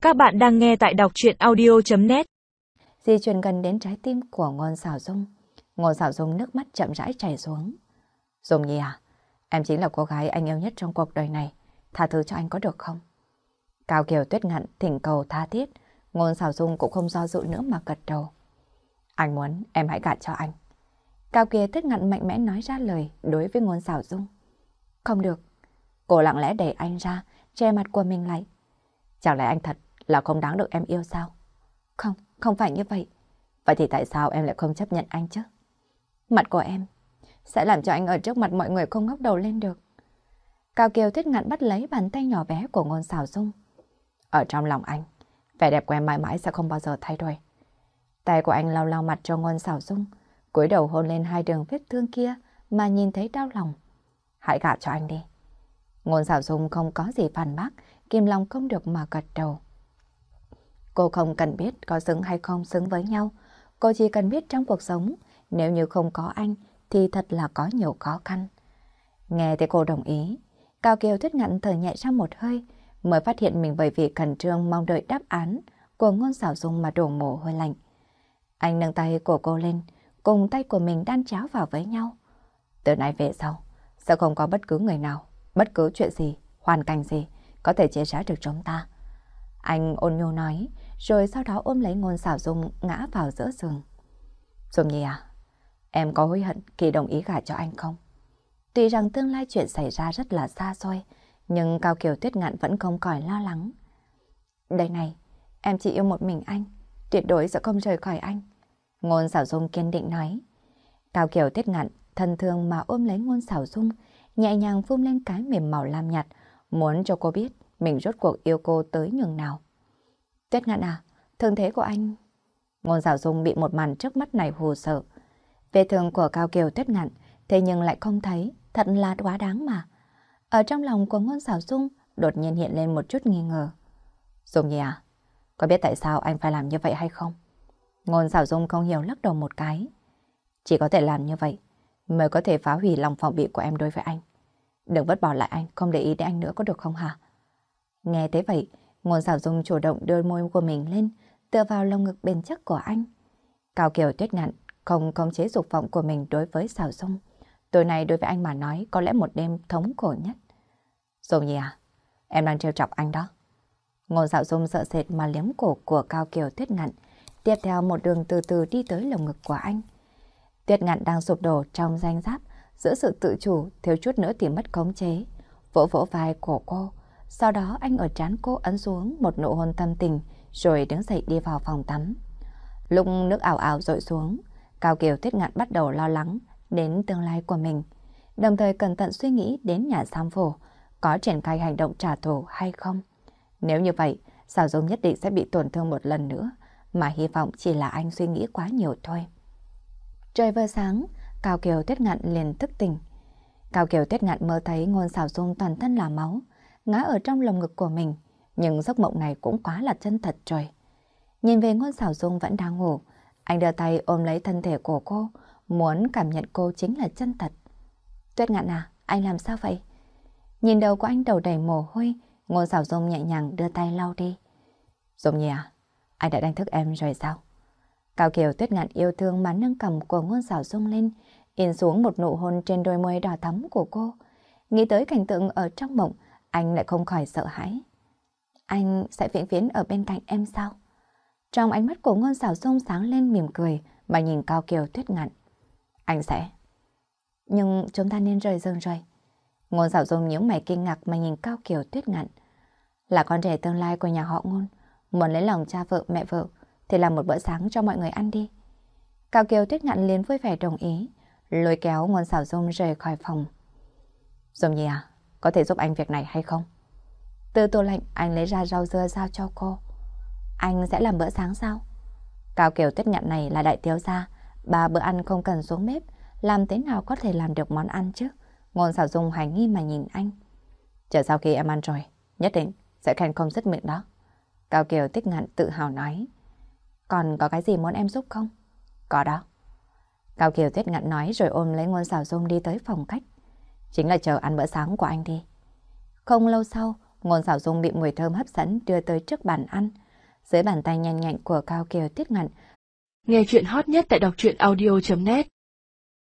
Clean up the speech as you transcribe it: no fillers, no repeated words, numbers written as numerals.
Các bạn đang nghe tại đọc truyện audio.net. Di chuyển gần đến trái tim của Ngôn Sảo Dung. Ngôn Sảo Dung nước mắt chậm rãi chảy xuống. Dung Nhi à, em chính là cô gái anh yêu nhất trong cuộc đời này. Tha thứ cho anh có được không? Cao Kiều Tuyết Ngạn thỉnh cầu tha thiết. Ngôn Sảo Dung cũng không do dự nữa mà gật đầu. Anh muốn em hãy gả cho anh. Cao Kiều Tuyết Ngạn mạnh mẽ nói ra lời đối với Ngôn Sảo Dung. Không được. Cô lặng lẽ đẩy anh ra, che mặt của mình lại. Chẳng lẽ anh thật là không đáng được em yêu sao? Không, không phải như vậy. Vậy thì tại sao em lại không chấp nhận anh chứ? Mặt của em sẽ làm cho anh ở trước mặt mọi người không ngóc đầu lên được. Cao Kiều Tuyết Ngạn bắt lấy bàn tay nhỏ bé của Ngôn Sảo Dung. Ở trong lòng anh, vẻ đẹp của em mãi mãi sẽ không bao giờ thay đổi. Tay của anh lau lau mặt cho Ngôn Sảo Dung, cúi đầu hôn lên hai đường vết thương kia mà nhìn thấy đau lòng. Hãy gả cho anh đi. Ngôn Sảo Dung không có gì phản bác, kìm lòng không được mà gật đầu. Cô không cần biết có xứng hay không xứng với nhau. Cô chỉ cần biết trong cuộc sống, nếu như không có anh thì thật là có nhiều khó khăn. Nghe thấy cô đồng ý, Cao Kiều Tuyết Ngạn thở nhẹ ra một hơi, mới phát hiện mình bởi vì khẩn trương mong đợi đáp án của Ngôn Sảo Dung mà đổ mồ hôi lạnh. Anh nâng tay của cô lên, cùng tay của mình đan chéo vào với nhau. Từ nay về sau, sẽ không có bất cứ người nào, bất cứ chuyện gì, hoàn cảnh gì có thể chia rẽ được chúng ta. Anh ôn nhu nói, rồi sau đó ôm lấy Ngôn Sảo Dung ngã vào giữa giường. Dung Nhi à, em có hối hận khi đồng ý gả cho anh không? Tuy rằng tương lai chuyện xảy ra rất là xa xôi, nhưng Cao Kiều Tuyết Ngạn vẫn không khỏi lo lắng. Đây này, em chỉ yêu một mình anh, tuyệt đối sẽ không rời khỏi anh. Ngôn Sảo Dung kiên định nói. Cao Kiều Tuyết Ngạn thân thương mà ôm lấy Ngôn Sảo Dung, nhẹ nhàng phun lên cái mềm màu lam nhạt, muốn cho cô biết mình rốt cuộc yêu cô tới nhường nào. Tuyết Ngạn à, thương thế của anh... Ngôn Sảo Dung bị một màn trước mắt này hù sợ. Vết thương của Cao Kiều Tuyết Ngạn thế nhưng lại không thấy, thật là quá đáng mà. Ở trong lòng của Ngôn Sảo Dung đột nhiên hiện lên một chút nghi ngờ. Dung Nhi à, có biết tại sao anh phải làm như vậy hay không? Ngôn Sảo Dung không hiểu lắc đầu một cái. Chỉ có thể làm như vậy mới có thể phá hủy lòng phòng bị của em đối với anh. Đừng vứt bỏ lại anh, không để ý đến anh nữa có được không hả? Nghe thế vậy, Ngôn Sảo Dung chủ động đưa môi của mình lên, tựa vào lồng ngực bền chắc của anh. Cao Kiều Tuyết Ngạn không khống chế dục vọng của mình đối với Sảo Dung. Tối nay đối với anh mà nói có lẽ một đêm thống khổ nhất. Dung Nhi à, em đang trêu chọc anh đó. Ngôn Sảo Dung sợ sệt mà liếm cổ của Cao Kiều Tuyết Ngạn, tiếp theo một đường từ từ đi tới lồng ngực của anh. Tuyết Ngạn đang sụp đổ trong danh giáp, giữa sự tự chủ thiếu chút nữa thì mất khống chế, vỗ vỗ vai của cô. Sau đó anh ở trán cô ấn xuống một nụ hôn tâm tình, rồi đứng dậy đi vào phòng tắm. Lúc nước ảo ảo dội xuống, Cao Kiều Tuyết Ngạn bắt đầu lo lắng đến tương lai của mình, đồng thời cẩn thận suy nghĩ đến nhà giam phủ có triển khai hành động trả thù hay không. Nếu như vậy, Sảo Dung nhất định sẽ bị tổn thương một lần nữa, mà hy vọng chỉ là anh suy nghĩ quá nhiều thôi. Trời vừa sáng, Cao Kiều Tuyết Ngạn liền thức tỉnh. Cao Kiều Tuyết Ngạn mơ thấy Ngôn Sảo Dung toàn thân là máu, ngã ở trong lồng ngực của mình, nhưng giấc mộng này cũng quá là chân thật rồi. Nhìn về Ngôn Sảo Dung vẫn đang ngủ, anh đưa tay ôm lấy thân thể của cô, muốn cảm nhận cô chính là chân thật. Tuyết Ngạn à, anh làm sao vậy? Nhìn đầu của anh đầu đầy mồ hôi, Ngôn Sảo Dung nhẹ nhàng đưa tay lau đi. Dung Nhi à, anh đã đánh thức em rồi sao? Cao Kiều Tuyết Ngạn yêu thương mà nâng cằm của Ngôn Sảo Dung lên, in xuống một nụ hôn trên đôi môi đỏ thắm của cô. Nghĩ tới cảnh tượng ở trong mộng, anh lại không khỏi sợ hãi. Anh sẽ vĩnh viễn ở bên cạnh em sao? Trong ánh mắt của Ngôn Sảo Dung sáng lên mỉm cười mà nhìn Cao Kiều Tuyết Ngạn. Anh sẽ. Nhưng chúng ta nên rời giường rồi. Ngôn Sảo Dung nhíu mày kinh ngạc mà nhìn Cao Kiều Tuyết Ngạn. Là con rể tương lai của nhà họ Ngôn, muốn lấy lòng cha vợ mẹ vợ thì làm một bữa sáng cho mọi người ăn đi. Cao Kiều Tuyết Ngạn liền vui vẻ đồng ý, lôi kéo Ngôn Sảo Dung rời khỏi phòng. Dung Nhi à, có thể giúp anh việc này hay không? Từ tủ lạnh anh lấy ra rau dưa giao cho cô. Anh sẽ làm bữa sáng sao? Cao Kiều Tuyết Ngạn này là đại thiếu gia, 3 bữa ăn không cần xuống bếp, làm thế nào có thể làm được món ăn chứ? Ngôn Sảo Dung hoài nghi mà nhìn anh. Chờ sau khi em ăn rồi, nhất định sẽ khen không dứt miệng đó. Cao Kiều Tuyết Ngạn tự hào nói. Còn có cái gì muốn em giúp không? Có đó. Cao Kiều Tuyết Ngạn nói rồi ôm lấy Ngôn Sảo Dung đi tới phòng khách. Chính là chờ ăn bữa sáng của anh đi. Không lâu sau, Ngôn Sảo Dung bị mùi thơm hấp dẫn đưa tới trước bàn ăn. Dưới bàn tay nhanh nhạy của Cao Kiều Tiết Ngạn. Nghe chuyện hot nhất tại đọc truyện audio.net